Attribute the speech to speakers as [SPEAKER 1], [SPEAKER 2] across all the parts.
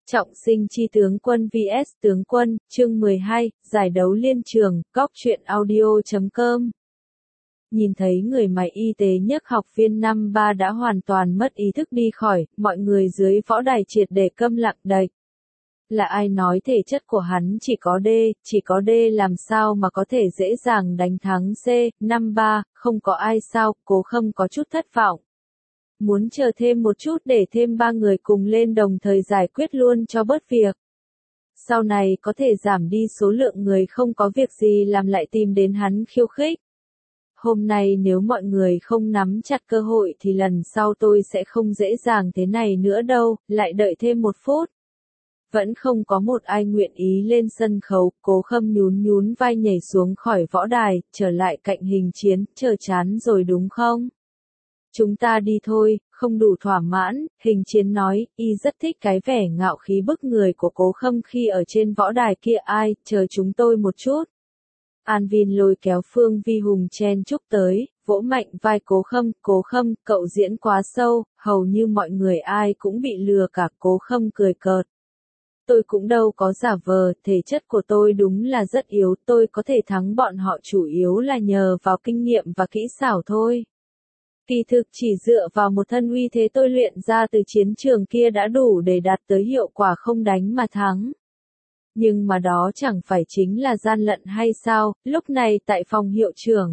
[SPEAKER 1] Trọng sinh chi tướng quân vs tướng quân, chương 12, giải đấu liên trường, góc truyện audio.com. Nhìn thấy người máy y tế nhất học viên năm 3 đã hoàn toàn mất ý thức đi khỏi, mọi người dưới võ đài triệt để câm lặng đạch. Là ai nói thể chất của hắn chỉ có D làm sao mà có thể dễ dàng đánh thắng C, năm 3, không có ai sao, Cố Khâm có chút thất vọng. Muốn chờ thêm một chút để thêm 3 người cùng lên đồng thời giải quyết luôn cho bớt việc. Sau này có thể giảm đi số lượng người không có việc gì làm lại tìm đến hắn khiêu khích. Hôm nay nếu mọi người không nắm chặt cơ hội thì lần sau tôi sẽ không dễ dàng thế này nữa đâu, lại đợi thêm 1 phút. Vẫn không có một ai nguyện ý lên sân khấu, Cố Khâm nhún vai nhảy xuống khỏi võ đài, trở lại cạnh hình chiến, chờ chán rồi đúng không? Chúng ta đi thôi, không đủ thỏa mãn, hình chiến nói, y rất thích cái vẻ ngạo khí bức người của Cố Khâm khi ở trên võ đài kia ai, chờ chúng tôi một chút. An Vin lôi kéo Phương Vi Hùng chen chúc tới, vỗ mạnh vai Cố Khâm, cậu diễn quá sâu, hầu như mọi người ai cũng bị lừa cả. Cố Khâm cười cợt. Tôi cũng đâu có giả vờ, thể chất của tôi đúng là rất yếu, tôi có thể thắng bọn họ chủ yếu là nhờ vào kinh nghiệm và kỹ xảo thôi. Kỳ thực chỉ dựa vào một thân uy thế tôi luyện ra từ chiến trường kia đã đủ để đạt tới hiệu quả không đánh mà thắng. Nhưng mà đó chẳng phải chính là gian lận hay sao? Lúc này tại phòng hiệu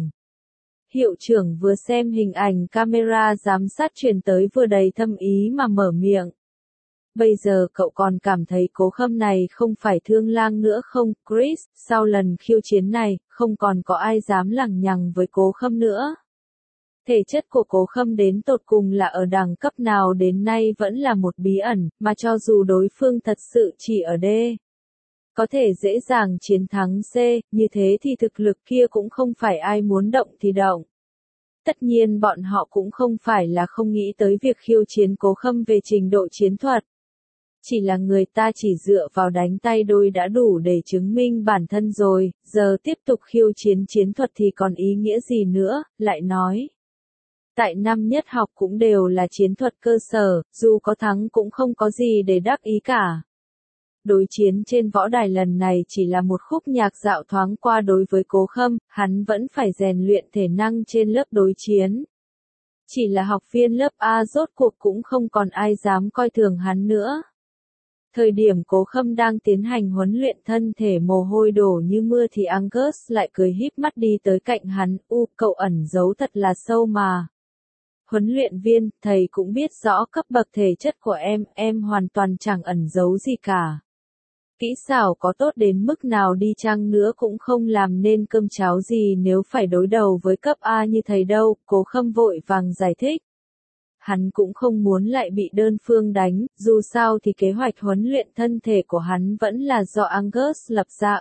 [SPEAKER 1] trưởng vừa xem hình ảnh camera giám sát truyền tới vừa đầy thâm ý mà mở miệng. Bây giờ cậu còn cảm thấy Cố Khâm này không phải thương lang nữa không, Chris? Sau lần khiêu chiến này, không còn có ai dám lằng nhằng với Cố Khâm nữa. Thể chất của Cố Khâm đến tột cùng là ở đẳng cấp nào đến nay vẫn là một bí ẩn, mà cho dù đối phương thật sự chỉ ở D, có thể dễ dàng chiến thắng C, như thế thì thực lực kia cũng không phải ai muốn động thì động. Tất nhiên bọn họ cũng không phải là không nghĩ tới việc khiêu chiến Cố Khâm về trình độ chiến thuật. Chỉ là người ta chỉ dựa vào đánh tay đôi đã đủ để chứng minh bản thân rồi, giờ tiếp tục khiêu chiến chiến thuật thì còn ý nghĩa gì nữa, lại nói. Tại năm nhất học cũng đều là chiến thuật cơ sở, dù có thắng cũng không có gì để đắc ý cả. Đối chiến trên võ đài lần này chỉ là một khúc nhạc dạo thoáng qua đối với Cố Khâm, hắn vẫn phải rèn luyện thể năng trên lớp đối chiến. Chỉ là học viên lớp A rốt cuộc cũng không còn ai dám coi thường hắn nữa. Thời điểm Cố Khâm đang tiến hành huấn luyện thân thể mồ hôi đổ như mưa thì Angus lại cười híp mắt đi tới cạnh hắn, cậu ẩn giấu thật là sâu mà. Huấn luyện viên, thầy cũng biết rõ cấp bậc thể chất của em hoàn toàn chẳng ẩn giấu gì cả. Kỹ xảo có tốt đến mức nào đi chăng nữa cũng không làm nên cơm cháo gì nếu phải đối đầu với cấp A như thầy đâu, Cố Khâm vội vàng giải thích. Hắn cũng không muốn lại bị đơn phương đánh, dù sao thì kế hoạch huấn luyện thân thể của hắn vẫn là do Angus lập ra.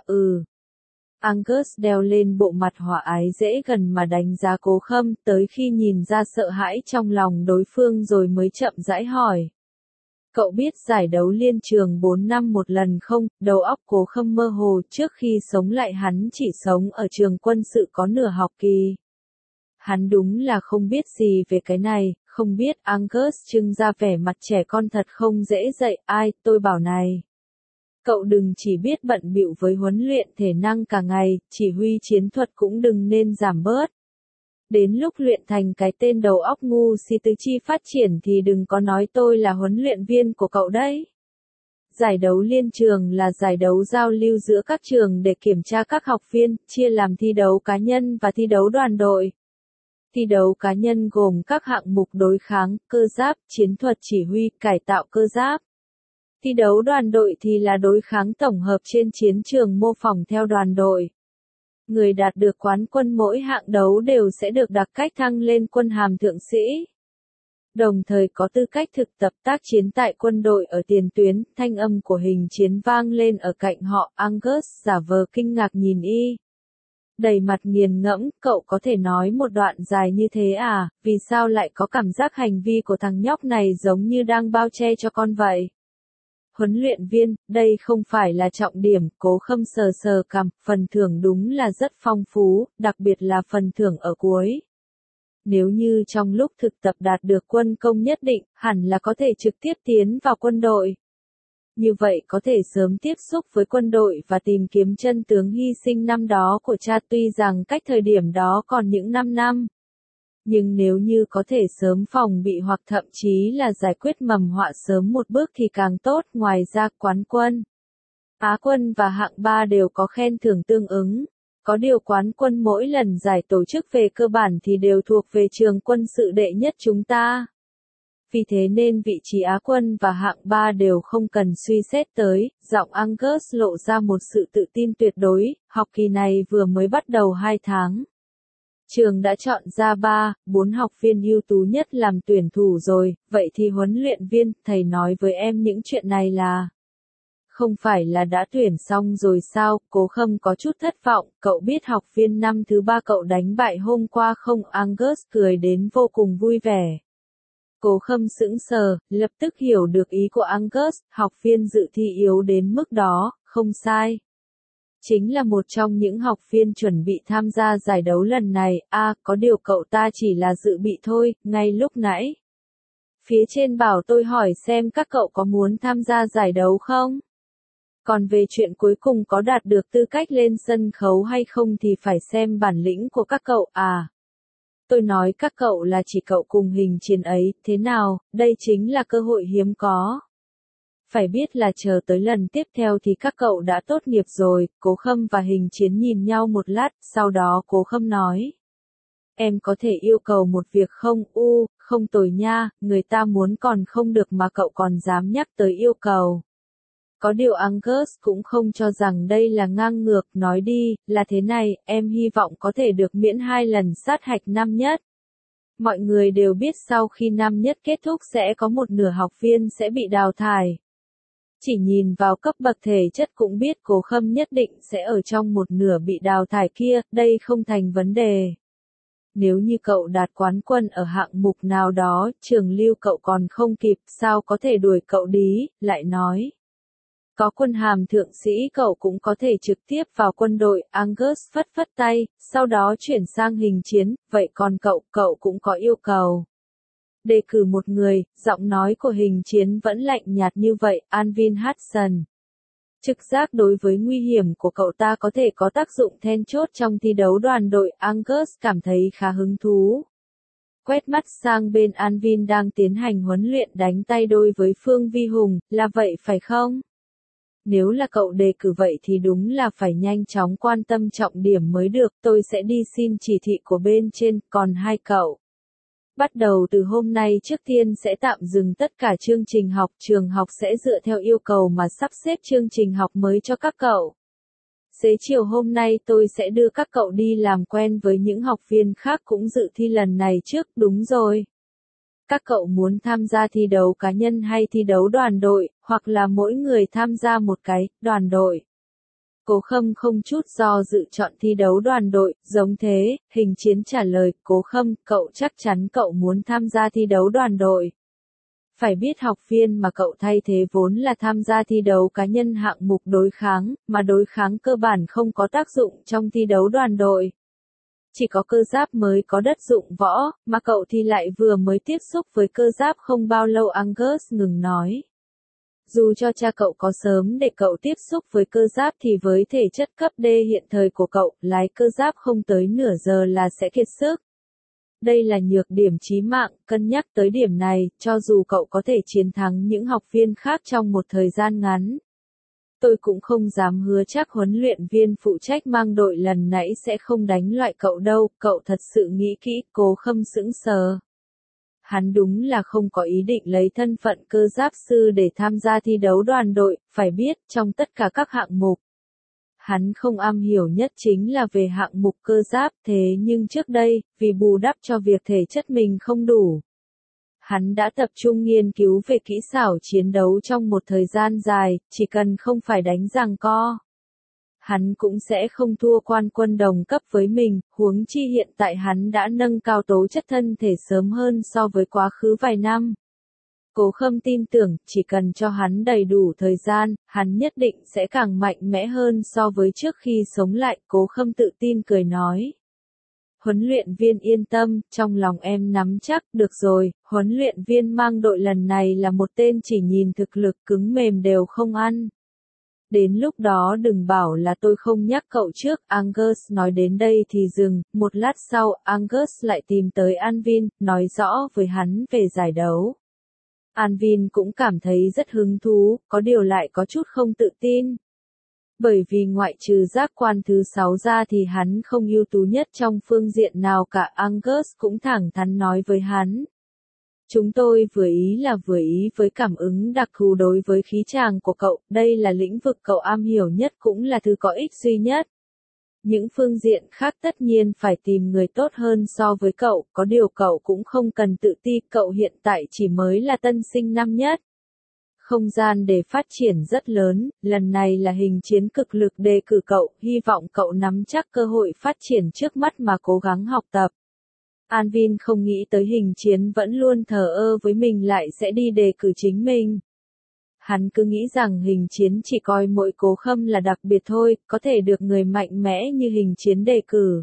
[SPEAKER 1] Angus đeo lên bộ mặt hòa ái dễ gần mà đánh giá Cố Khâm, tới khi nhìn ra sợ hãi trong lòng đối phương rồi mới chậm rãi hỏi. Cậu biết giải đấu liên trường 4 năm một lần không? Đầu óc Cố Khâm mơ hồ, trước khi sống lại hắn chỉ sống ở trường quân sự có nửa học kỳ. Hắn đúng là không biết gì về cái này, không biết. Angus trưng ra vẻ mặt trẻ con thật không dễ dạy, tôi bảo này. Cậu đừng chỉ biết bận bịu với huấn luyện thể năng cả ngày, chỉ huy chiến thuật cũng đừng nên giảm bớt. Đến lúc luyện thành cái tên đầu óc ngu si tứ chi phát triển thì đừng có nói tôi là huấn luyện viên của cậu đấy. Giải đấu liên trường là giải đấu giao lưu giữa các trường để kiểm tra các học viên, chia làm thi đấu cá nhân và thi đấu đoàn đội. Thi đấu cá nhân gồm các hạng mục đối kháng, cơ giáp, chiến thuật chỉ huy, cải tạo cơ giáp. Thi đấu đoàn đội thì là đối kháng tổng hợp trên chiến trường mô phỏng theo đoàn đội. Người đạt được quán quân mỗi hạng đấu đều sẽ được đặc cách thăng lên quân hàm thượng sĩ. Đồng thời có tư cách thực tập tác chiến tại quân đội ở tiền tuyến, thanh âm của hình chiến vang lên ở cạnh họ. Angus giả vờ kinh ngạc nhìn y. Đầy mặt nghiền ngẫm, cậu có thể nói một đoạn dài như thế à, vì sao lại có cảm giác hành vi của thằng nhóc này giống như đang bao che cho con vậy? Huấn luyện viên, đây không phải là trọng điểm, Cố Khâm sờ cằm, phần thưởng đúng là rất phong phú, đặc biệt là phần thưởng ở cuối. Nếu như trong lúc thực tập đạt được quân công nhất định, hẳn là có thể trực tiếp tiến vào quân đội. Như vậy có thể sớm tiếp xúc với quân đội và tìm kiếm chân tướng hy sinh năm đó của cha, tuy rằng cách thời điểm đó còn những 5 năm. Nhưng nếu như có thể sớm phòng bị hoặc thậm chí là giải quyết mầm họa sớm một bước thì càng tốt. Ngoài ra quán quân, Á quân và hạng 3 đều có khen thưởng tương ứng. Có điều quán quân mỗi lần giải tổ chức về cơ bản thì đều thuộc về trường quân sự đệ nhất chúng ta. Vì thế nên vị trí Á quân và hạng 3 đều không cần suy xét tới. Giọng Angus lộ ra một sự tự tin tuyệt đối. Học kỳ này vừa mới bắt đầu 2 tháng. Trường đã chọn ra 4 học viên ưu tú nhất làm tuyển thủ rồi. Vậy thì huấn luyện viên, thầy nói với em những chuyện này là... Không phải là đã tuyển xong rồi sao? Cố Khâm có chút thất vọng. Cậu biết học viên năm thứ 3 cậu đánh bại hôm qua không? Angus cười đến vô cùng vui vẻ. Cố Khâm sững sờ, lập tức hiểu được ý của Angus. Học viên dự thi yếu đến mức đó, không sai. Chính là một trong những học viên chuẩn bị tham gia giải đấu lần này. Có điều cậu ta chỉ là dự bị thôi. Ngay lúc nãy, phía trên bảo tôi hỏi xem các cậu có muốn tham gia giải đấu không? Còn về chuyện cuối cùng có đạt được tư cách lên sân khấu hay không thì phải xem bản lĩnh của các cậu. Tôi nói các cậu là chỉ cậu cùng Hình Chiến ấy, thế nào, đây chính là cơ hội hiếm có. Phải biết là chờ tới lần tiếp theo thì các cậu đã tốt nghiệp rồi. Cố Khâm và Hình Chiến nhìn nhau một lát, sau đó Cố Khâm nói. Em có thể yêu cầu một việc không? Không tồi nha, người ta muốn còn không được mà cậu còn dám nhắc tới yêu cầu. Có điều Angus cũng không cho rằng đây là ngang ngược, nói đi, là thế này, em hy vọng có thể được miễn 2 lần sát hạch năm nhất. Mọi người đều biết sau khi năm nhất kết thúc sẽ có một nửa học viên sẽ bị đào thải. Chỉ nhìn vào cấp bậc thể chất cũng biết Cố Khâm nhất định sẽ ở trong một nửa bị đào thải kia, đây không thành vấn đề. Nếu như cậu đạt quán quân ở hạng mục nào đó, trường lưu cậu còn không kịp, sao có thể đuổi cậu đi, lại nói. Có quân hàm thượng sĩ cậu cũng có thể trực tiếp vào quân đội. Angus phất phất tay, sau đó chuyển sang Hình Chiến, vậy còn cậu cũng có yêu cầu. Đề cử một người, giọng nói của Hình Chiến vẫn lạnh nhạt như vậy, Alvin Hudson. Trực giác đối với nguy hiểm của cậu ta có thể có tác dụng then chốt trong thi đấu đoàn đội. Angus cảm thấy khá hứng thú. Quét mắt sang bên Alvin đang tiến hành huấn luyện đánh tay đôi với Phương Vi Hùng, là vậy phải không? Nếu là cậu đề cử vậy thì đúng là phải nhanh chóng quan tâm trọng điểm mới được, tôi sẽ đi xin chỉ thị của bên trên, còn hai cậu. Bắt đầu từ hôm nay trước tiên sẽ tạm dừng tất cả chương trình học, trường học sẽ dựa theo yêu cầu mà sắp xếp chương trình học mới cho các cậu. Xế chiều hôm nay tôi sẽ đưa các cậu đi làm quen với những học viên khác cũng dự thi lần này trước, đúng rồi. Các cậu muốn tham gia thi đấu cá nhân hay thi đấu đoàn đội, hoặc là mỗi người tham gia một cái, đoàn đội. Cố Khâm không chút do dự chọn thi đấu đoàn đội, giống thế, Hình Chiến trả lời, Cố Khâm, cậu chắc chắn cậu muốn tham gia thi đấu đoàn đội. Phải biết học viên mà cậu thay thế vốn là tham gia thi đấu cá nhân hạng mục đối kháng, mà đối kháng cơ bản không có tác dụng trong thi đấu đoàn đội. Chỉ có cơ giáp mới có đất dụng võ, mà cậu thì lại vừa mới tiếp xúc với cơ giáp không bao lâu. Angus ngừng nói. Dù cho cha cậu có sớm để cậu tiếp xúc với cơ giáp thì với thể chất cấp D hiện thời của cậu, lái cơ giáp không tới nửa giờ là sẽ kiệt sức. Đây là nhược điểm chí mạng, cân nhắc tới điểm này, cho dù cậu có thể chiến thắng những học viên khác trong một thời gian ngắn. Tôi cũng không dám hứa chắc huấn luyện viên phụ trách mang đội lần nãy sẽ không đánh loại cậu đâu, cậu thật sự nghĩ kỹ. Cố Khâm sững sờ. Hắn đúng là không có ý định lấy thân phận cơ giáp sư để tham gia thi đấu đoàn đội, phải biết, trong tất cả các hạng mục. Hắn không am hiểu nhất chính là về hạng mục cơ giáp, thế nhưng trước đây, vì bù đắp cho việc thể chất mình không đủ. Hắn đã tập trung nghiên cứu về kỹ xảo chiến đấu trong một thời gian dài, chỉ cần không phải đánh giằng co. Hắn cũng sẽ không thua quan quân đồng cấp với mình, huống chi hiện tại hắn đã nâng cao tố chất thân thể sớm hơn so với quá khứ vài năm. Cố Khâm tin tưởng, chỉ cần cho hắn đầy đủ thời gian, hắn nhất định sẽ càng mạnh mẽ hơn so với trước khi sống lại. Cố Khâm tự tin cười nói. huấn luyện viên yên tâm, trong lòng em nắm chắc, được rồi, huấn luyện viên mang đội lần này là một tên chỉ nhìn thực lực cứng mềm đều không ăn. Đến lúc đó đừng bảo là tôi không nhắc cậu trước, Angus nói đến đây thì dừng, một lát sau, Angus lại tìm tới Anvin, nói rõ với hắn về giải đấu. Anvin cũng cảm thấy rất hứng thú, có điều lại có chút không tự tin. Bởi vì ngoại trừ giác quan thứ 6 ra thì hắn không ưu tú nhất trong phương diện nào cả, Angus cũng thẳng thắn nói với hắn. Chúng tôi vừa ý với cảm ứng đặc thù đối với khí chàng của cậu, đây là lĩnh vực cậu am hiểu nhất cũng là thứ có ích duy nhất. Những phương diện khác tất nhiên phải tìm người tốt hơn so với cậu, có điều cậu cũng không cần tự ti, cậu hiện tại chỉ mới là tân sinh năm nhất. Không gian để phát triển rất lớn, lần này là hình chiến cực lực đề cử cậu, hy vọng cậu nắm chắc cơ hội phát triển trước mắt mà cố gắng học tập. Anvin không nghĩ tới hình chiến vẫn luôn thờ ơ với mình lại sẽ đi đề cử chính mình. Hắn cứ nghĩ rằng hình chiến chỉ coi mỗi Cố Khâm là đặc biệt thôi, có thể được người mạnh mẽ như hình chiến đề cử.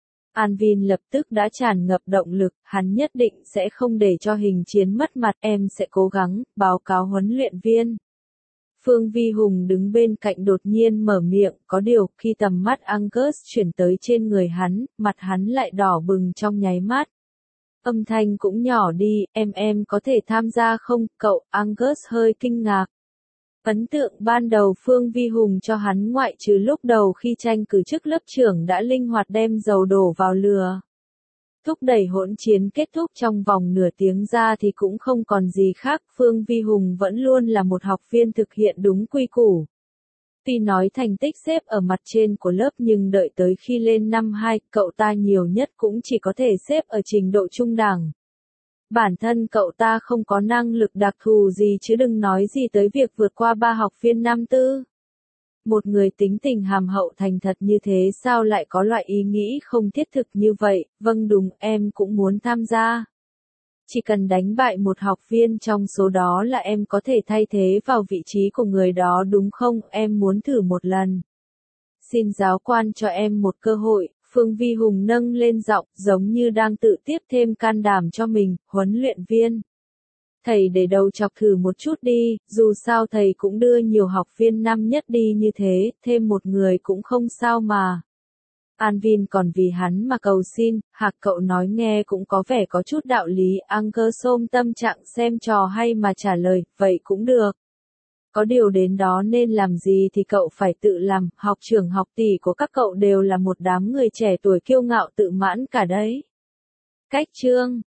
[SPEAKER 1] Anvin lập tức đã tràn ngập động lực, hắn nhất định sẽ không để cho hình chiến mất mặt, em sẽ cố gắng, báo cáo huấn luyện viên. Phương Vi Hùng đứng bên cạnh đột nhiên mở miệng, có điều khi tầm mắt Angus chuyển tới trên người hắn, mặt hắn lại đỏ bừng trong nháy mắt. Âm thanh cũng nhỏ đi, em có thể tham gia không, cậu, Angus hơi kinh ngạc. Ấn tượng ban đầu Phương Vi Hùng cho hắn ngoại trừ lúc đầu khi tranh cử chức lớp trưởng đã linh hoạt đem dầu đổ vào lửa. Thúc đẩy hỗn chiến kết thúc trong vòng nửa tiếng ra thì cũng không còn gì khác, Phương Vi Hùng vẫn luôn là một học viên thực hiện đúng quy củ. Tuy nói thành tích xếp ở mặt trên của lớp nhưng đợi tới khi lên năm 2, cậu ta nhiều nhất cũng chỉ có thể xếp ở trình độ trung đẳng. Bản thân cậu ta không có năng lực đặc thù gì chứ đừng nói gì tới việc vượt qua 3 học viên năm tư. Một người tính tình hàm hậu thành thật như thế sao lại có loại ý nghĩ không thiết thực như vậy, vâng đúng, em cũng muốn tham gia. Chỉ cần đánh bại một học viên trong số đó là em có thể thay thế vào vị trí của người đó đúng không, em muốn thử một lần. Xin giáo quan cho em một cơ hội, Phương Vi Hùng nâng lên giọng, giống như đang tự tiếp thêm can đảm cho mình, huấn luyện viên. Thầy để đầu chọc thử một chút đi, dù sao thầy cũng đưa nhiều học viên năm nhất đi như thế, thêm một người cũng không sao mà. Anvin còn vì hắn mà cầu xin, Hạc cậu nói nghe cũng có vẻ có chút đạo lý, Angus ôm tâm trạng xem trò hay mà trả lời, vậy cũng được. Có điều đến đó nên làm gì thì cậu phải tự làm, học trưởng học tỷ của các cậu đều là một đám người trẻ tuổi kiêu ngạo tự mãn cả đấy. Cách chương